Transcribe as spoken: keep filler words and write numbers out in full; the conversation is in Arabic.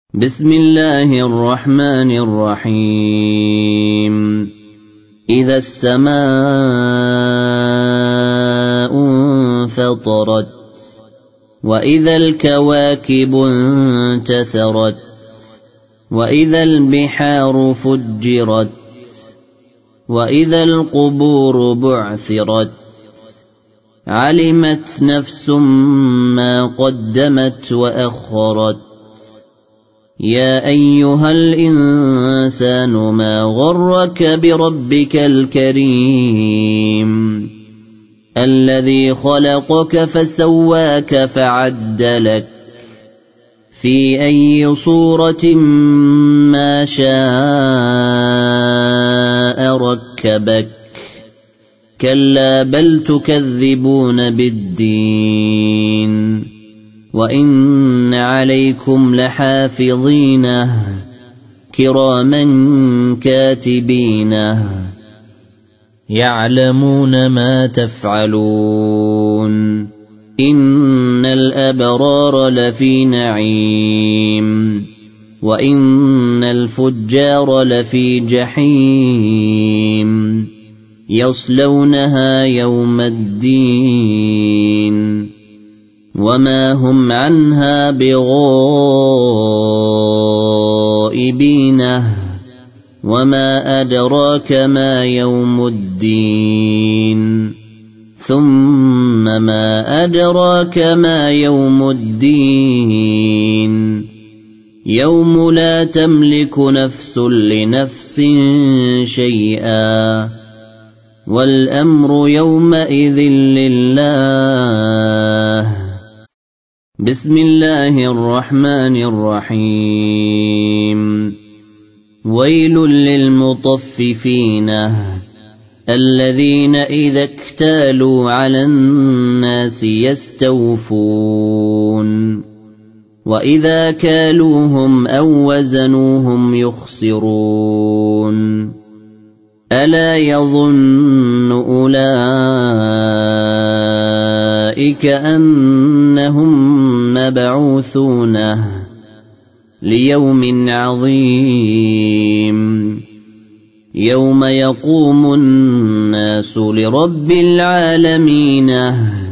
بسم الله الرحمن الرحيم إذا السماء انفطرت وإذا الكواكب انتثرت وإذا البحار فجرت وإذا القبور بعثرت علمت نفس ما قدمت وأخرت يا أيها الإنسان ما غرك بربك الكريم الذي خلقك فسواك فعدلك في أي صورة ما شاء ركبك كلا بل تكذبون بالدين وإن عليكم لحافظين كراما كاتبين يعلمون ما تفعلون إن الأبرار لفي نعيم وإن الفجار لفي جحيم يصلونها يوم الدين وما هم عنها بغائبين وما أدراك ما يوم الدين ثم ما أدراك ما يوم الدين يوم لا تملك نفس لنفس شيئا والأمر يومئذ لله بسم الله الرحمن الرحيم ويل للمطففين الذين إذا اكتالوا على الناس يستوفون وإذا كالوهم أو وزنوهم يخسرون ألا يظن أولئك أنهم مبعوثون ليوم عظيم يوم يقوم الناس لرب العالمين